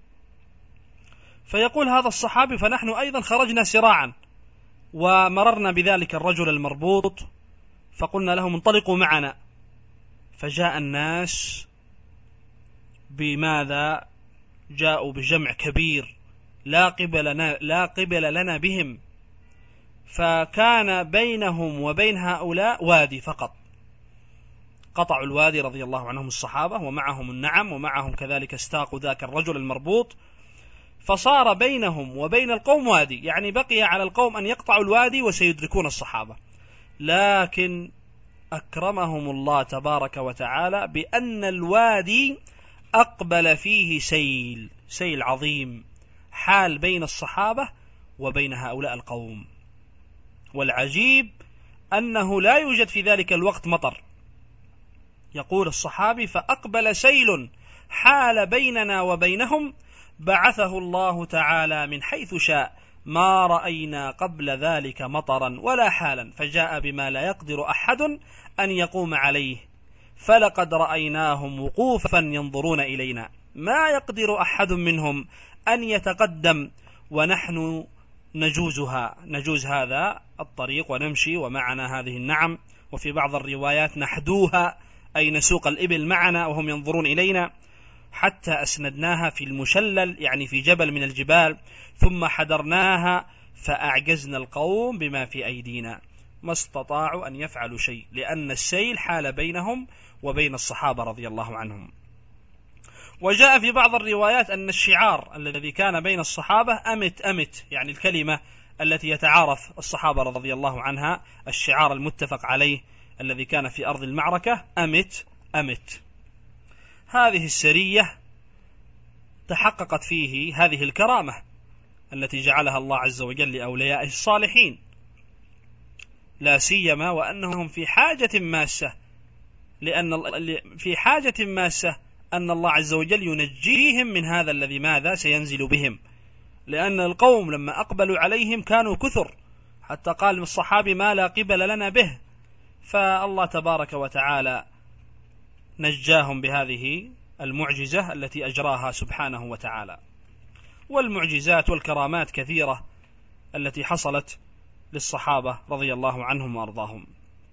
فيقول هذا الصحابي فنحن أيضا خرجنا سراعا ومررنا بذلك الرجل المربوط فقلنا لهم انطلقوا معنا. فجاء الناس بماذا؟ جاءوا بجمع كبير لا قبل لنا بهم، فكان بينهم وبين هؤلاء وادي فقط. قطعوا الوادي رضي الله عنهم الصحابة ومعهم النعم ومعهم كذلك استاقوا ذاك الرجل المربوط، فصار بينهم وبين القوم وادي، يعني بقي على القوم أن يقطعوا الوادي وسيدركون الصحابة. لكن أكرمهم الله تبارك وتعالى بأن الوادي أقبل فيه سيل عظيم حال بين الصحابة وبين هؤلاء القوم. والعجيب أنه لا يوجد في ذلك الوقت مطر. يقول الصحابي فأقبل سيل حال بيننا وبينهم بعثه الله تعالى من حيث شاء، ما رأينا قبل ذلك مطرا ولا حالا، فجاء بما لا يقدر أحد أن يقوم عليه، فلقد رأيناهم وقوفا ينظرون إلينا، ما يقدر أحد منهم أن يتقدم ونحن نجوز هذا الطريق ونمشي ومعنا هذه النعم. وفي بعض الروايات نحدوها أي نسوق الإبل معنا وهم ينظرون إلينا، حتى أسندناها في المشلل يعني في جبل من الجبال، ثم حدرناها فأعجزنا القوم بما في أيدينا، ما استطاعوا أن يفعلوا شيء لأن السيل حال بينهم وبين الصحابة رضي الله عنهم. وجاء في بعض الروايات أن الشعار الذي كان بين الصحابة أمت، يعني الكلمة التي يتعارف الصحابة رضي الله عنها، الشعار المتفق عليه الذي كان في أرض المعركة أمت. هذه السرية تحققت فيه هذه الكرامة التي جعلها الله عز وجل لأوليائه الصالحين، لا سيما وأنهم في حاجة ماسة أن الله عز وجل ينجيهم من هذا الذي ماذا سينزل بهم، لأن القوم لما أقبلوا عليهم كانوا كثر، حتى قال الصحابي ما لا قبل لنا به، فالله تبارك وتعالى نجاهم بهذه المعجزة التي أجراها سبحانه وتعالى. والمعجزات والكرامات كثيرة التي حصلت للصحابة رضي الله عنهم وأرضاهم.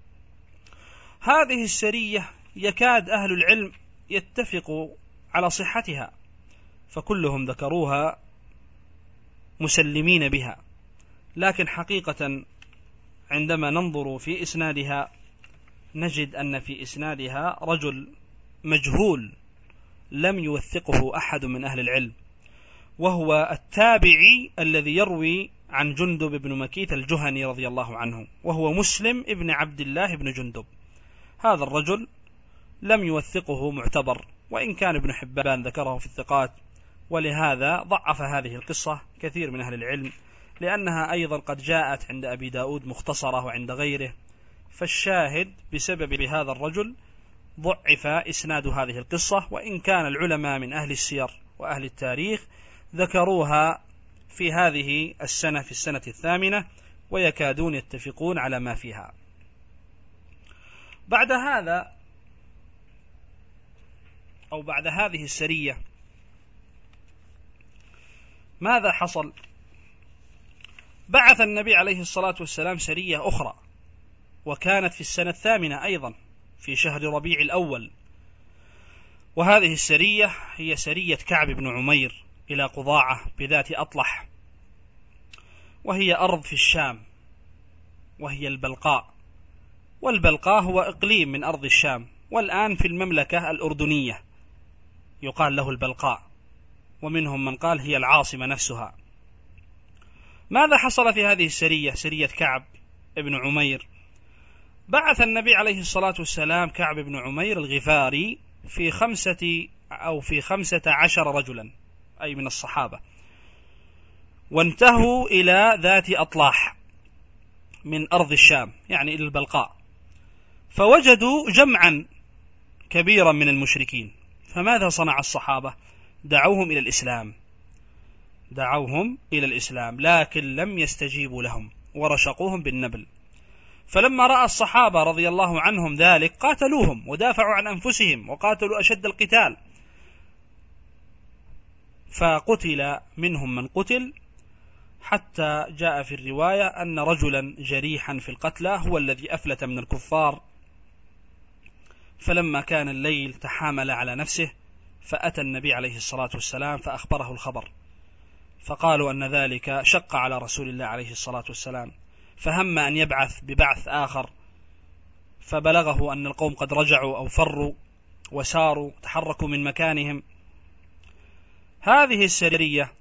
هذه السرية يكاد أهل العلم يتفقوا على صحتها، فكلهم ذكروها مسلمين بها، لكن حقيقة عندما ننظر في إسنادها نجد أن في إسنادها رجل مجهول لم يوثقه أحد من أهل العلم، وهو التابعي الذي يروي عن جندب بن مكيث الجهني رضي الله عنه، وهو مسلم ابن عبد الله بن جندب. هذا الرجل لم يوثقه معتبر، وإن كان ابن حبان ذكره في الثقات، ولهذا ضعف هذه القصة كثير من أهل العلم، لأنها أيضا قد جاءت عند أبي داود مختصرة وعند غيره. فالشاهد بسبب هذا الرجل ضعف إسناد هذه القصة، وإن كان العلماء من أهل السير وأهل التاريخ ذكروها في هذه السنة، في السنة 8، ويكادون يتفقون على ما فيها. بعد هذا أو بعد هذه السرية ماذا حصل؟ بعث النبي عليه الصلاة والسلام سرية أخرى، وكانت في السنة 8 أيضا في شهر ربيع الأول، وهذه السرية هي سرية كعب بن عمير إلى قضاعة بذات أطلح، وهي أرض في الشام، وهي البلقاء، والبلقاء هو إقليم من أرض الشام، والآن في المملكة الأردنية يقال له البلقاء، ومنهم من قال هي العاصمة نفسها. ماذا حصل في هذه السرية، سرية كعب بن عمير؟ بعث النبي عليه الصلاة والسلام كعب بن عمير الغفاري في 15 رجلا، أي من الصحابة، وانتهوا إلى ذات أطلاح من أرض الشام، يعني إلى البلقاء، فوجدوا جمعا كبيرا من المشركين. فماذا صنع الصحابة؟ دعوهم إلى الإسلام، لكن لم يستجيبوا لهم ورشقوهم بالنبل. فلما رأى الصحابة رضي الله عنهم ذلك قاتلوهم ودافعوا عن أنفسهم وقاتلوا أشد القتال، فقتل منهم من قتل، حتى جاء في الرواية أن رجلا جريحا في القتلى هو الذي أفلت من الكفار. فلما كان الليل تحامل على نفسه، فأتى النبي عليه الصلاة والسلام فأخبره الخبر، فقالوا أن ذلك شق على رسول الله عليه الصلاة والسلام، فهم أن يبعث ببعث آخر، فبلغه أن القوم قد رجعوا أو فروا وساروا تحركوا من مكانهم. هذه السرية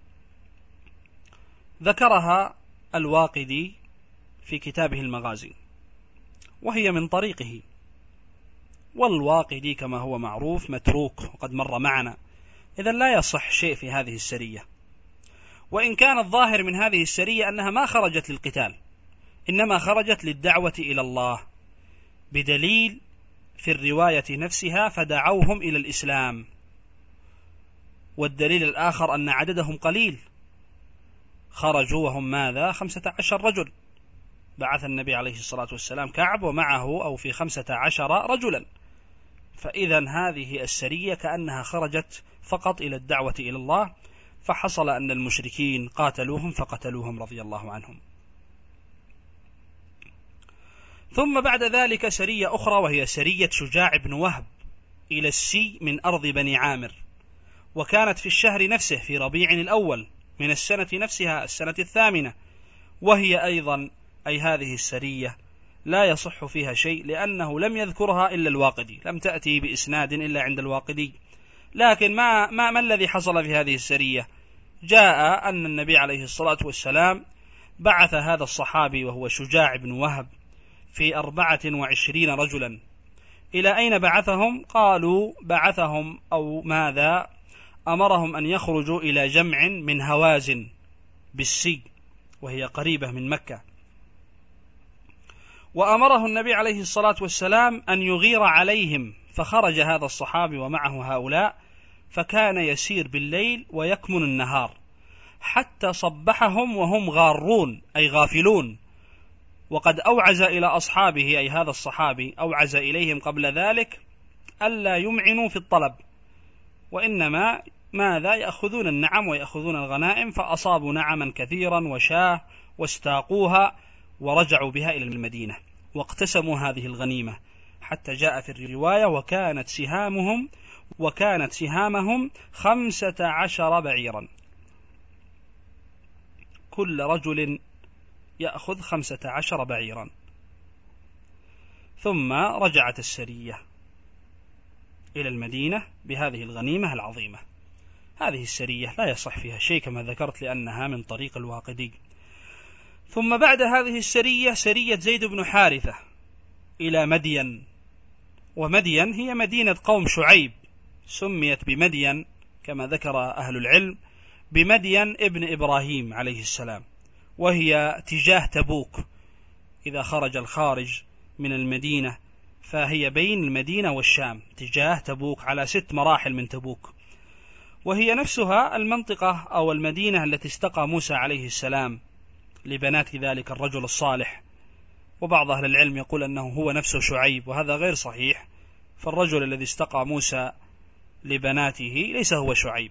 ذكرها الواقدي في كتابه المغازي، وهي من طريقه، والواقدي كما هو معروف متروك وقد مر معنا، إذن لا يصح شيء في هذه السرية. وإن كان الظاهر من هذه السرية أنها ما خرجت للقتال، إنما خرجت للدعوة إلى الله، بدليل في الرواية نفسها فدعوهم إلى الإسلام. والدليل الآخر أن عددهم قليل، خرجوا وهم ماذا؟ 15 رجل، بعث النبي عليه الصلاة والسلام كعب ومعه أو في 15 رجلا، فإذا هذه السرية كأنها خرجت فقط إلى الدعوة إلى الله، فحصل أن المشركين قاتلوهم فقتلوهم رضي الله عنهم. ثم بعد ذلك سرية أخرى، وهي سرية شجاع بن وهب إلى السي من أرض بني عامر، وكانت في الشهر نفسه في ربيع الأول من السنة نفسها، السنة 8، وهي أيضا أي هذه السرية لا يصح فيها شيء، لأنه لم يذكرها إلا الواقدي، لم تأتي بإسناد إلا عند الواقدي. لكن ما الذي حصل في هذه السرية؟ جاء أن النبي عليه الصلاة والسلام بعث هذا الصحابي وهو شجاع بن وهب في 24 رجلا. إلى أين بعثهم؟ قالوا بعثهم أو ماذا أمرهم أن يخرجوا إلى جمع من هوازن بالسي، وهي قريبة من مكة، وأمره النبي عليه الصلاة والسلام أن يغير عليهم. فخرج هذا الصحابي ومعه هؤلاء، فكان يسير بالليل ويكمن النهار، حتى صبحهم وهم غارون أي غافلون، وقد أوعز إلى أصحابه أي هذا الصحابي أوعز إليهم قبل ذلك ألا يمعنوا في الطلب، وإنما ماذا يأخذون النعم ويأخذون الغنائم، فأصابوا نعما كثيرا وشاه واستاقوها ورجعوا بها إلى المدينة واقتسموا هذه الغنيمة، حتى جاء في الرواية وكانت سهامهم 15 بعيرا، كل رجل يأخذ 15 بعيرا. ثم رجعت السرية إلى المدينة بهذه الغنيمة العظيمة. هذه السرية لا يصح فيها شيء كما ذكرت، لأنها من طريق الواقدي. ثم بعد هذه السرية سرية زيد بن حارثة إلى مدين، ومدين هي مدينة قوم شعيب، سميت بمدين كما ذكر أهل العلم بمدين ابن إبراهيم عليه السلام، وهي تجاه تبوك. إذا خرج الخارج من المدينة فهي بين المدينة والشام تجاه تبوك، على 6 مراحل من تبوك، وهي نفسها المنطقة أو المدينة التي استقى موسى عليه السلام لبنات ذلك الرجل الصالح. وبعض أهل العلم يقول أنه هو نفسه شعيب، وهذا غير صحيح، فالرجل الذي استقى موسى لبناته ليس هو شعيب.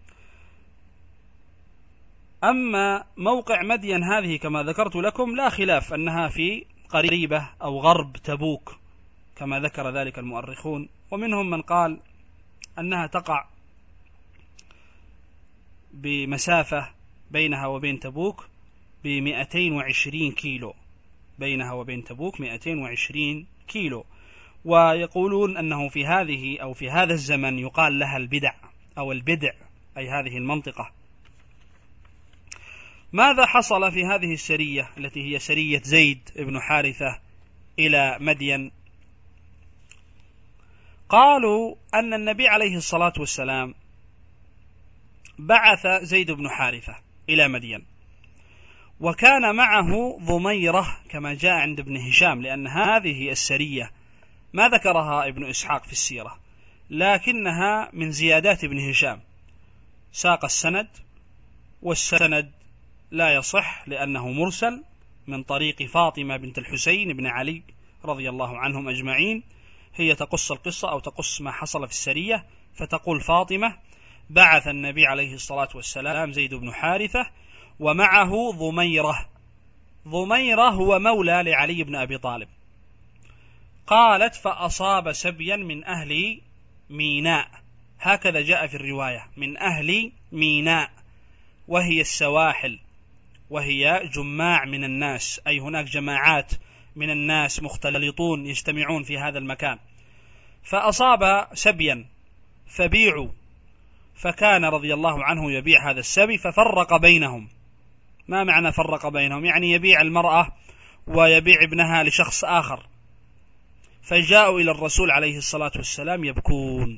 أما موقع مدين هذه كما ذكرت لكم لا خلاف أنها في قريبة أو غرب تبوك كما ذكر ذلك المؤرخون، ومنهم من قال أنها تقع بمسافة بينها وبين تبوك ب220 كيلو، بينها وبين تبوك 220 كيلو. ويقولون أنه في هذه أو في هذا الزمن يقال لها البدع أو البدع، أي هذه المنطقة. ماذا حصل في هذه السرية التي هي سرية زيد بن حارثة إلى مدين؟ قالوا أن النبي عليه الصلاة والسلام بعث زيد بن حارثة إلى مدين، وكان معه ضميرة كما جاء عند ابن هشام، لأن هذه السرية ما ذكرها ابن إسحاق في السيرة، لكنها من زيادات ابن هشام. ساق السند، والسند لا يصح لأنه مرسل من طريق فاطمة بنت الحسين بن علي رضي الله عنهم أجمعين، هي تقص القصة أو تقص ما حصل في السرية، فتقول فاطمة: بعث النبي عليه الصلاة والسلام زيد بن حارثة ومعه ضميرة. ضميرة هو مولى لعلي بن أبي طالب. قالت: فأصاب سبيا من أهل ميناء، هكذا جاء في الرواية، من أهل ميناء، وهي السواحل، وهي جماع من الناس، أي هناك جماعات من الناس مختلطون يجتمعون في هذا المكان. فأصاب سبيا فبيعوا، فكان رضي الله عنه يبيع هذا السبي ففرق بينهم. ما معنى فرق بينهم؟ يعني يبيع المرأة ويبيع ابنها لشخص آخر. فجاءوا إلى الرسول عليه الصلاة والسلام يبكون،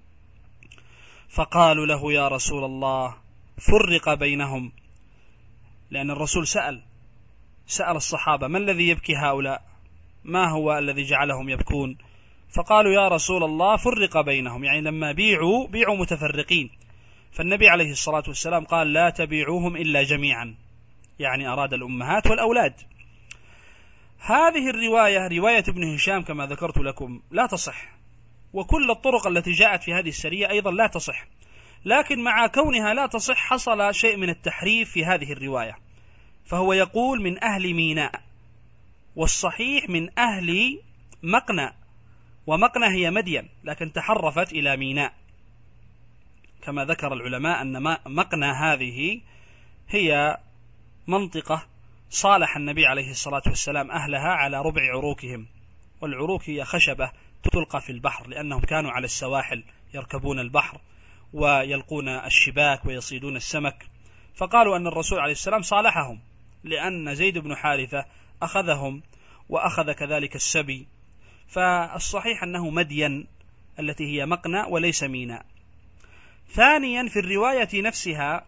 فقالوا له: يا رسول الله فرق بينهم، لأن الرسول سأل الصحابة: ما الذي يبكي هؤلاء؟ ما هو الذي جعلهم يبكون؟ فقالوا: يا رسول الله فرق بينهم، يعني لما بيعوا متفرقين. فالنبي عليه الصلاة والسلام قال: لا تبيعوهم إلا جميعا، يعني أراد الأمهات والأولاد. هذه الرواية رواية ابن هشام كما ذكرت لكم لا تصح، وكل الطرق التي جاءت في هذه السرية أيضا لا تصح، لكن مع كونها لا تصح حصل شيء من التحريف في هذه الرواية، فهو يقول من أهل ميناء، والصحيح من أهل مقنى، ومقنى هي مدين لكن تحرفت إلى ميناء، كما ذكر العلماء أن مقنى هذه هي منطقة صالح النبي عليه الصلاة والسلام أهلها على ربع عروكهم، والعروك هي خشبة تلقى في البحر، لأنهم كانوا على السواحل يركبون البحر ويلقون الشباك ويصيدون السمك، فقالوا أن الرسول عليه السلام صالحهم، لأن زيد بن حارثة أخذهم وأخذ كذلك السبي. فالصحيح أنه مدين التي هي مقنى وليس ميناء. ثانيا في الرواية نفسها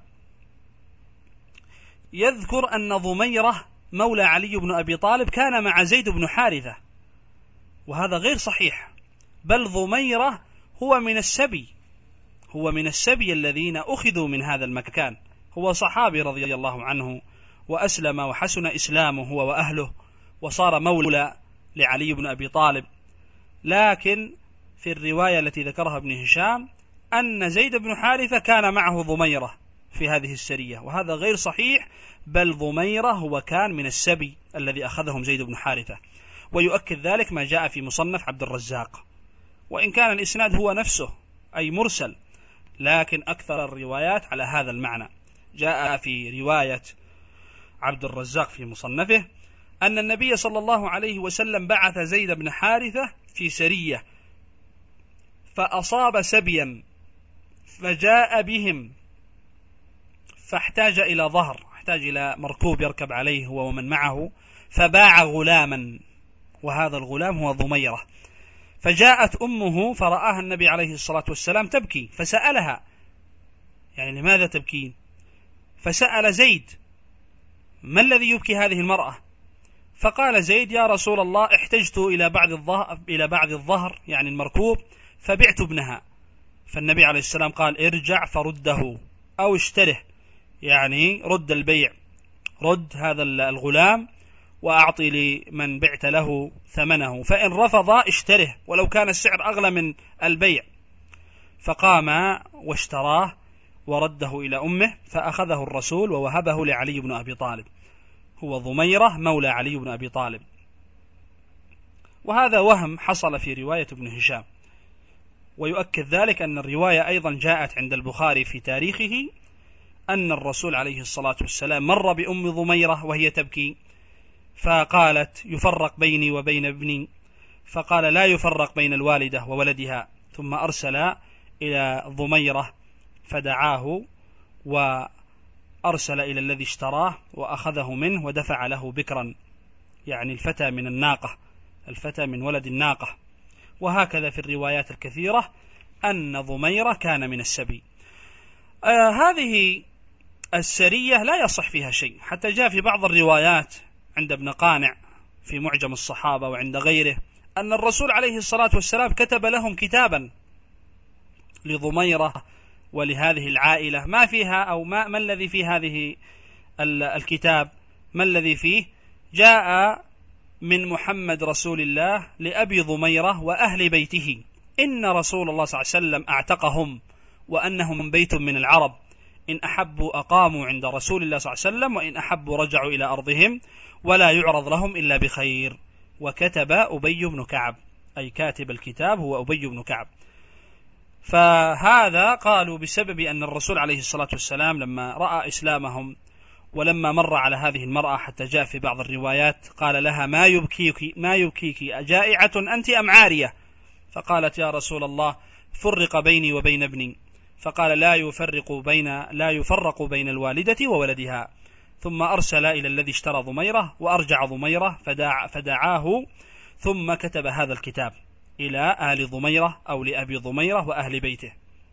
يذكر أن ضميرة مولى علي بن أبي طالب كان مع زيد بن حارثة، وهذا غير صحيح، بل ضميرة هو من السبي الذين أخذوا من هذا المكان، هو صحابي رضي الله عنه وأسلم وحسن إسلامه هو وأهله وصار مولى لعلي بن أبي طالب. لكن في الرواية التي ذكرها ابن هشام أن زيد بن حارثة كان معه ضميرة في هذه السرية، وهذا غير صحيح، بل ضميرة هو كان من السبي الذي أخذهم زيد بن حارثة. ويؤكد ذلك ما جاء في مصنف عبد الرزاق، وإن كان الإسناد هو نفسه أي مرسل، لكن أكثر الروايات على هذا المعنى. جاء في رواية عبد الرزاق في مصنفه أن النبي صلى الله عليه وسلم بعث زيد بن حارثة في سرية فأصاب سبيا فجاء بهم، فاحتاج إلى ظهر، احتاج إلى مركوب يركب عليه هو ومن معه، فباع غلاما، وهذا الغلام هو ضميرة. فجاءت أمه فرآها النبي عليه الصلاة والسلام تبكي، فسألها يعني لماذا تبكين؟ فسأل زيد ما الذي يبكي هذه المرأة؟ فقال زيد يا رسول الله احتجت إلى بعض الظهر يعني المركوب فبعت ابنها. فالنبي عليه السلام قال ارجع فرده أو اشتره، يعني رد البيع، رد هذا الغلام وأعطي لمن بعت له ثمنه، فإن رفض اشتره ولو كان السعر أغلى من البيع. فقام واشتراه ورده إلى أمه، فأخذه الرسول ووهبه لعلي بن أبي طالب، هو ضميرة مولى علي بن أبي طالب. وهذا وهم حصل في رواية ابن هشام. ويؤكد ذلك أن الرواية أيضا جاءت عند البخاري في تاريخه أن الرسول عليه الصلاة والسلام مر بأم ضميرة وهي تبكي، فقالت يفرق بيني وبين ابني، فقال لا يفرق بين الوالدة وولدها، ثم أرسل إلى ضميرة فدعاه وأرسل إلى الذي اشتراه وأخذه منه ودفع له بكرا، يعني الفتى من الناقة، الفتى من ولد الناقة. وهكذا في الروايات الكثيرة أن ضميرة كان من السبي. هذه السرية لا يصح فيها شيء، حتى جاء في بعض الروايات عند ابن قانع في معجم الصحابة وعند غيره أن الرسول عليه الصلاة والسلام كتب لهم كتابا لضميرة ولهذه العائلة، ما فيها أو ما الذي في هذه الكتاب، ما الذي فيه؟ جاء من محمد رسول الله لأبي ضميرة وأهل بيته إن رسول الله صلى الله عليه وسلم أعتقهم وأنهم بيت من العرب، إن أحبوا أقاموا عند رسول الله صلى الله عليه وسلم وإن أحبوا رجعوا إلى أرضهم ولا يعرض لهم إلا بخير. وكتب أبي بن كعب، أي كاتب الكتاب هو أبي بن كعب. فهذا قالوا بسبب أن الرسول عليه الصلاة والسلام لما رأى إسلامهم ولما مر على هذه المرأة حتى جاء في بعض الروايات قال لها ما يبكيك أجائعة أنت أم عارية؟ فقالت يا رسول الله فرق بيني وبين ابني، فقال لا يفرق بين الوالدة وولدها. ثم أرسل إلى الذي اشترى ضميرة وأرجع ضميرة فدعاه، ثم كتب هذا الكتاب إلى آل ضميرة أو لأبي ضميرة وأهل بيته.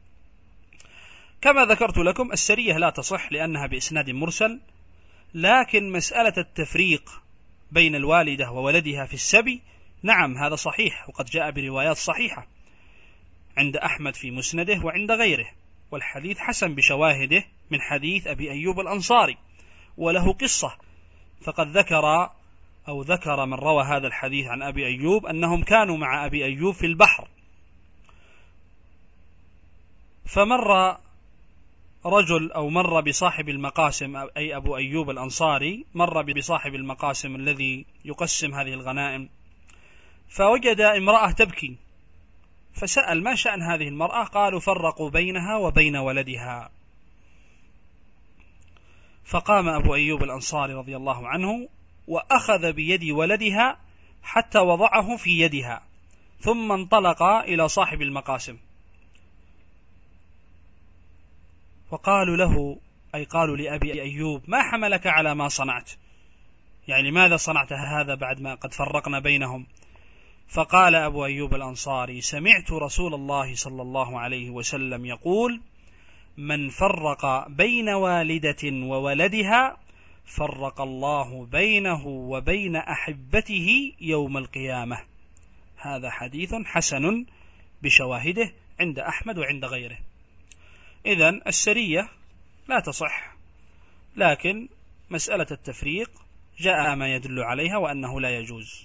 كما ذكرت لكم السرية لا تصح لأنها بإسناد مرسل، لكن مسألة التفريق بين الوالدة وولدها في السبي نعم هذا صحيح، وقد جاء بروايات صحيحة عند أحمد في مسنده وعند غيره، والحديث حسن بشواهده من حديث أبي أيوب الأنصاري، وله قصة. فقد ذكر من روى هذا الحديث عن أبي أيوب أنهم كانوا مع أبي أيوب في البحر، فمر رجل أو مر بصاحب المقاسم، أي أبو أيوب الأنصاري مر بصاحب المقاسم الذي يقسم هذه الغنائم، فوجد امرأة تبكي، فسأل ما شأن هذه المرأة؟ قالوا فرقوا بينها وبين ولدها. فقام أبو أيوب الأنصاري رضي الله عنه وأخذ بيد ولدها حتى وضعه في يدها، ثم انطلق إلى صاحب المقاسم وقالوا له، أي قالوا لأبي أيوب ما حملك على ما صنعت، يعني لماذا صنعت هذا بعد ما قد فرقنا بينهم؟ فقال أبو أيوب الأنصاري سمعت رسول الله صلى الله عليه وسلم يقول من فرق بين والدة وولدها فرق الله بينه وبين أحبته يوم القيامة. هذا حديث حسن بشواهده عند أحمد وعند غيره. إذن السرية لا تصح، لكن مسألة التفريق جاء ما يدل عليها وأنه لا يجوز.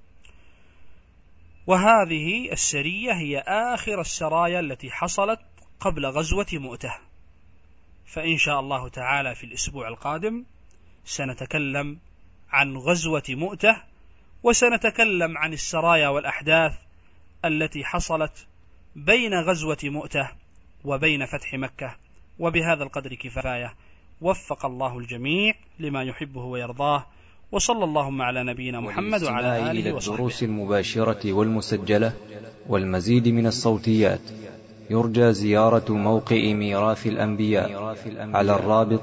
وهذه السرية هي آخر السرايا التي حصلت قبل غزوة مؤتة. فإن شاء الله تعالى في الأسبوع القادم سنتكلم عن غزوة مؤتة، وسنتكلم عن السرايا والأحداث التي حصلت بين غزوة مؤتة وبين فتح مكة. وبهذا القدر كفاية، وفق الله الجميع لما يحبه ويرضاه، وصلى اللهم على نبينا محمد وعلى آله وصحبه. الدروس المباشرة والمسجلة والمزيد من الصوتيات يرجى زيارة موقع ميراث الأنبياء على الرابط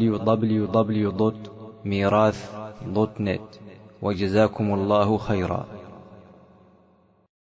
www.mirath.net. وجزاكم الله خيرا.